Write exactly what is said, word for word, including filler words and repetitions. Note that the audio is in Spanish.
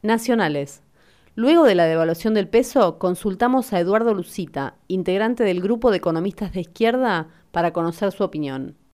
Nacionales. Luego de la devaluación del peso, consultamos a Eduardo Lucita, integrante del grupo de economistas de izquierda, para conocer su opinión.